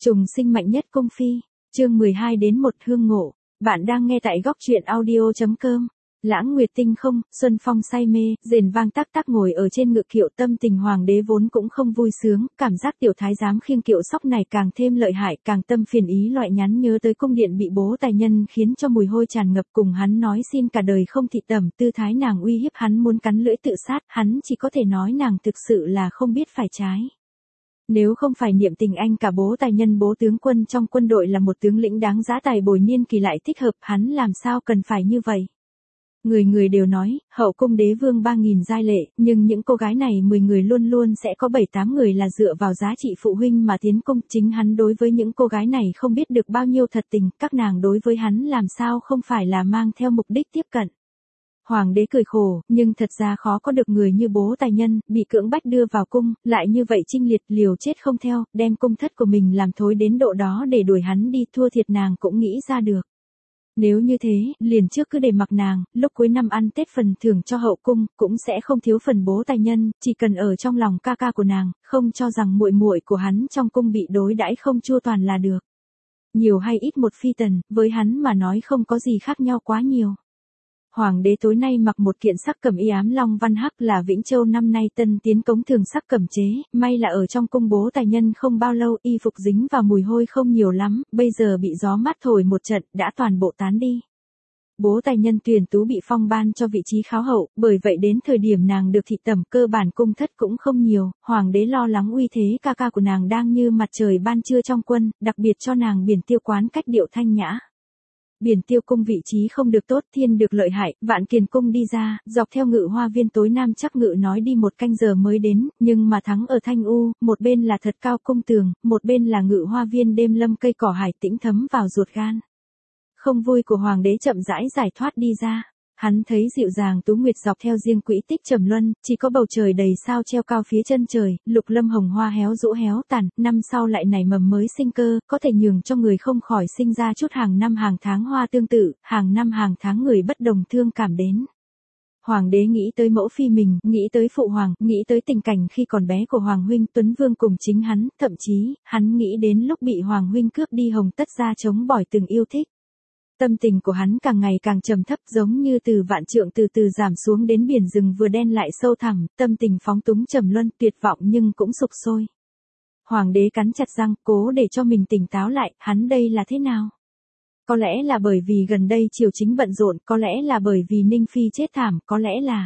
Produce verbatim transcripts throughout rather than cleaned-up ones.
Trùng sinh mạnh nhất cung phi, chương mười hai đến một hương ngộ. Bạn đang nghe tại góc truyện audio chấm com. Lãng nguyệt tinh không, xuân phong say mê, rền vang tắc tắc ngồi ở trên ngự kiệu, tâm tình hoàng đế vốn cũng không vui sướng, cảm giác tiểu thái giám khiêng kiệu sóc này càng thêm lợi hại, càng tâm phiền ý loại nhắn nhớ tới cung điện bị bố tài nhân khiến cho mùi hôi tràn ngập, cùng hắn nói xin cả đời không thị tẩm, tư thái nàng uy hiếp hắn muốn cắn lưỡi tự sát, hắn chỉ có thể nói nàng thực sự là không biết phải trái. Nếu không phải niệm tình anh cả bố tài nhân bố tướng quân trong quân đội là một tướng lĩnh đáng giá tài bồi niên kỳ lại thích hợp, hắn làm sao cần phải như vậy. Người người đều nói, hậu cung đế vương ba nghìn giai lệ, nhưng những cô gái này mười người luôn luôn sẽ có bảy tám người là dựa vào giá trị phụ huynh mà tiến cung, chính hắn đối với những cô gái này không biết được bao nhiêu thật tình, các nàng đối với hắn làm sao không phải là mang theo mục đích tiếp cận. Hoàng đế cười khổ, nhưng thật ra khó có được người như bố tài nhân, bị cưỡng bách đưa vào cung, lại như vậy chinh liệt liều chết không theo, đem cung thất của mình làm thối đến độ đó để đuổi hắn đi, thua thiệt nàng cũng nghĩ ra được. Nếu như thế, liền trước cứ để mặc nàng, lúc cuối năm ăn Tết phần thưởng cho hậu cung, cũng sẽ không thiếu phần bố tài nhân, chỉ cần ở trong lòng ca ca của nàng, không cho rằng muội muội của hắn trong cung bị đối đãi không chu toàn là được. Nhiều hay ít một phi tần, với hắn mà nói không có gì khác nhau quá nhiều. Hoàng đế tối nay mặc một kiện sắc cẩm y ám long văn hắc là Vĩnh Châu năm nay tân tiến cống thường sắc cẩm chế, may là ở trong cung bố tài nhân không bao lâu y phục dính vào mùi hôi không nhiều lắm, bây giờ bị gió mát thổi một trận đã toàn bộ tán đi. Bố tài nhân tuyển tú bị phong ban cho vị trí kháo hậu, bởi vậy đến thời điểm nàng được thị tẩm cơ bản cung thất cũng không nhiều, hoàng đế lo lắng uy thế ca ca của nàng đang như mặt trời ban trưa trong quân, đặc biệt cho nàng biển tiêu quán cách điệu thanh nhã. Biển tiêu cung vị trí không được tốt, thiên được lợi hại, vạn kiền cung đi ra, dọc theo ngự hoa viên tối nam chắc ngự nói đi một canh giờ mới đến, nhưng mà thắng ở thanh u, một bên là thật cao cung tường, một bên là ngự hoa viên đêm lâm cây cỏ hải tĩnh thấm vào ruột gan. Không vui của hoàng đế chậm rãi giải thoát đi ra. Hắn thấy dịu dàng tú nguyệt dọc theo riêng quỹ tích trầm luân, chỉ có bầu trời đầy sao treo cao phía chân trời, lục lâm hồng hoa héo rũ héo tàn, năm sau lại nảy mầm mới sinh cơ, có thể nhường cho người không khỏi sinh ra chút hàng năm hàng tháng hoa tương tự, hàng năm hàng tháng người bất đồng thương cảm đến. Hoàng đế nghĩ tới mẫu phi mình, nghĩ tới phụ hoàng, nghĩ tới tình cảnh khi còn bé của hoàng huynh Tuấn Vương cùng chính hắn, thậm chí, hắn nghĩ đến lúc bị hoàng huynh cướp đi hồng tất ra chống bỏi từng yêu thích. Tâm tình của hắn càng ngày càng trầm thấp, giống như từ vạn trượng từ từ giảm xuống đến biển rừng vừa đen lại sâu thẳm, tâm tình phóng túng trầm luân, tuyệt vọng nhưng cũng sục sôi. Hoàng đế cắn chặt răng, cố để cho mình tỉnh táo lại, hắn đây là thế nào? Có lẽ là bởi vì gần đây triều chính bận rộn, có lẽ là bởi vì Ninh Phi chết thảm, có lẽ là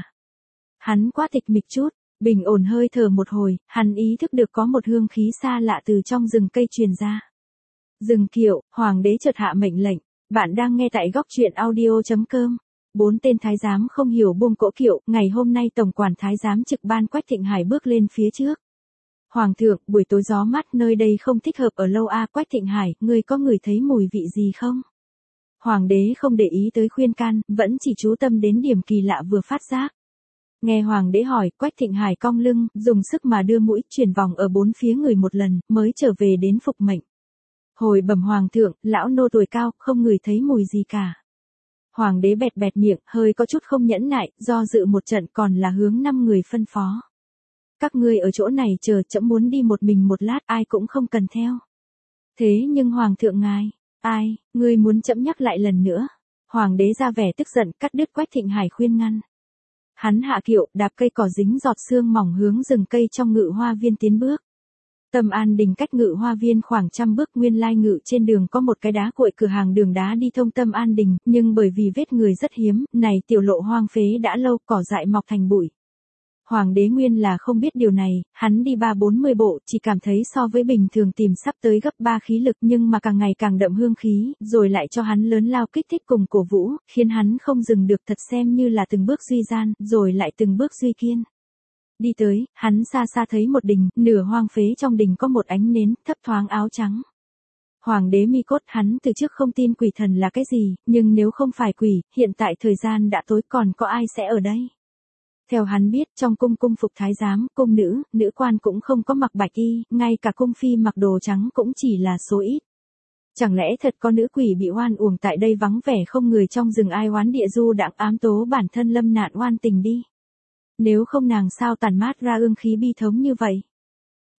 hắn quá tịch mịch chút, bình ổn hơi thở một hồi, hắn ý thức được có một hương khí xa lạ từ trong rừng cây truyền ra. Dừng kiệu, hoàng đế chợt hạ mệnh lệnh. Bạn đang nghe tại góc truyện audio chấm com. Bốn tên thái giám không hiểu buông cỗ kiệu, ngày hôm nay tổng quản thái giám trực ban Quách Thịnh Hải bước lên phía trước. Hoàng thượng, buổi tối gió mát nơi đây không thích hợp ở lâu a à, Quách Thịnh Hải, ngươi có ngửi thấy mùi vị gì không? Hoàng đế không để ý tới khuyên can, vẫn chỉ chú tâm đến điểm kỳ lạ vừa phát giác. Nghe hoàng đế hỏi, Quách Thịnh Hải cong lưng, dùng sức mà đưa mũi chuyển vòng ở bốn phía người một lần, mới trở về đến phục mệnh. Hồi bẩm hoàng thượng, lão nô tuổi cao, không ngửi thấy mùi gì cả. Hoàng đế bẹt bẹt miệng, hơi có chút không nhẫn nại, do dự một trận còn là hướng năm người phân phó. Các ngươi ở chỗ này chờ, trẫm muốn đi một mình một lát, ai cũng không cần theo. Thế nhưng hoàng thượng ngài, ai, ngươi muốn trẫm nhắc lại lần nữa. Hoàng đế ra vẻ tức giận, cắt đứt Quách Thịnh Hải khuyên ngăn. Hắn hạ kiệu, đạp cây cỏ dính giọt sương mỏng hướng rừng cây trong ngự hoa viên tiến bước. Tâm An Đình cách ngự hoa viên khoảng trăm bước, nguyên lai ngự trên đường có một cái đá cội cửa hàng đường đá đi thông Tâm An Đình, nhưng bởi vì vết người rất hiếm, này tiểu lộ hoang phế đã lâu, cỏ dại mọc thành bụi. Hoàng đế nguyên là không biết điều này, hắn đi ba bốn mươi bộ, chỉ cảm thấy so với bình thường tìm sắp tới gấp ba khí lực, nhưng mà càng ngày càng đậm hương khí, rồi lại cho hắn lớn lao kích thích cùng cổ vũ, khiến hắn không dừng được, thật xem như là từng bước duy gian, rồi lại từng bước duy kiên. Đi tới, hắn xa xa thấy một đình, nửa hoang phế, trong đình có một ánh nến, thấp thoáng áo trắng. Hoàng đế mi cốt, hắn từ trước không tin quỷ thần là cái gì, nhưng nếu không phải quỷ, hiện tại thời gian đã tối còn có ai sẽ ở đây. Theo hắn biết, trong cung cung phục thái giám, cung nữ, nữ quan cũng không có mặc bạch y, ngay cả cung phi mặc đồ trắng cũng chỉ là số ít. Chẳng lẽ thật có nữ quỷ bị oan uổng tại đây vắng vẻ không người trong rừng, ai oán địa du đãng ám tố bản thân lâm nạn oan tình đi. Nếu không nàng sao tản mát ra ương khí bi thống như vậy.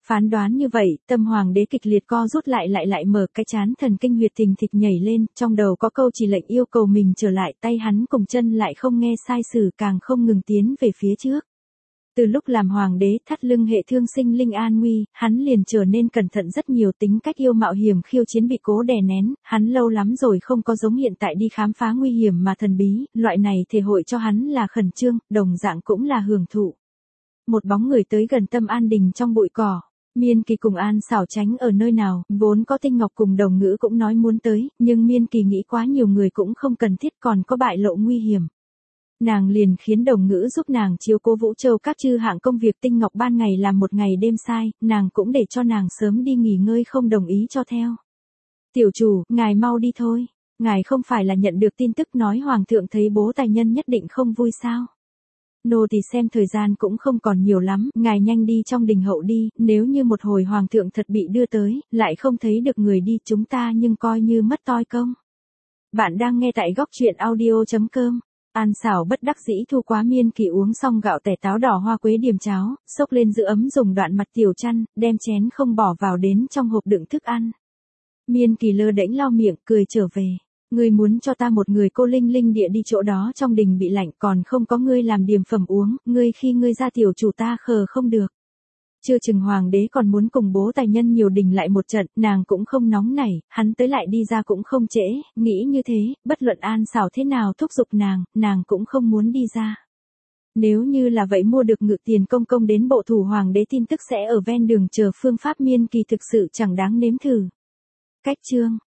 Phán đoán như vậy, tâm hoàng đế kịch liệt co rút lại lại lại mở cái chán thần kinh huyệt thình thịch nhảy lên, trong đầu có câu chỉ lệnh yêu cầu mình trở lại, tay hắn cùng chân lại không nghe sai sử, càng không ngừng tiến về phía trước. Từ lúc làm hoàng đế thắt lưng hệ thương sinh linh an nguy, hắn liền trở nên cẩn thận rất nhiều, tính cách yêu mạo hiểm khiêu chiến bị cố đè nén, hắn lâu lắm rồi không có giống hiện tại đi khám phá nguy hiểm mà thần bí, loại này thể hội cho hắn là khẩn trương, đồng dạng cũng là hưởng thụ. Một bóng người tới gần Tâm An Đình trong bụi cỏ. Miên Kỳ cùng An Xảo tránh ở nơi nào, vốn có Tinh Ngọc cùng Đồng Ngữ cũng nói muốn tới, nhưng Miên Kỳ nghĩ quá nhiều người cũng không cần thiết, còn có bại lộ nguy hiểm. Nàng liền khiến Đồng Ngữ giúp nàng chiếu cố Vũ Châu các chư hạng công việc. Tinh Ngọc ban ngày làm một ngày đêm sai, nàng cũng để cho nàng sớm đi nghỉ ngơi, không đồng ý cho theo. Tiểu chủ, ngài mau đi thôi. Ngài không phải là nhận được tin tức nói hoàng thượng thấy bố tài nhân nhất định không vui sao? Nô tỳ xem thời gian cũng không còn nhiều lắm, ngài nhanh đi trong đình hậu đi, nếu như một hồi hoàng thượng thật bị đưa tới, lại không thấy được người đi, chúng ta nhưng coi như mất toi công. Bạn đang nghe tại góc truyện audio chấm com. An Xảo bất đắc dĩ thu quá Miên Kỳ uống xong gạo tẻ táo đỏ hoa quế điềm cháo, xốc lên giữ ấm dùng đoạn mặt tiểu chăn, đem chén không bỏ vào đến trong hộp đựng thức ăn. Miên Kỳ lơ đễnh lau miệng, cười trở về. Ngươi muốn cho ta một người cô linh linh địa đi chỗ đó trong đình bị lạnh, còn không có ngươi làm điềm phẩm uống, ngươi khi ngươi ra tiểu chủ ta khờ không được. Chưa chừng hoàng đế còn muốn cùng bố tài nhân nhiều đình lại một trận, nàng cũng không nóng nảy, hắn tới lại đi ra cũng không trễ, nghĩ như thế, bất luận An Xảo thế nào thúc giục nàng, nàng cũng không muốn đi ra. Nếu như là vậy mua được Ngự Tiền công công đến bộ thủ hoàng đế tin tức sẽ ở ven đường chờ phương pháp. Miên Kỳ thực sự chẳng đáng nếm thử. Cách chương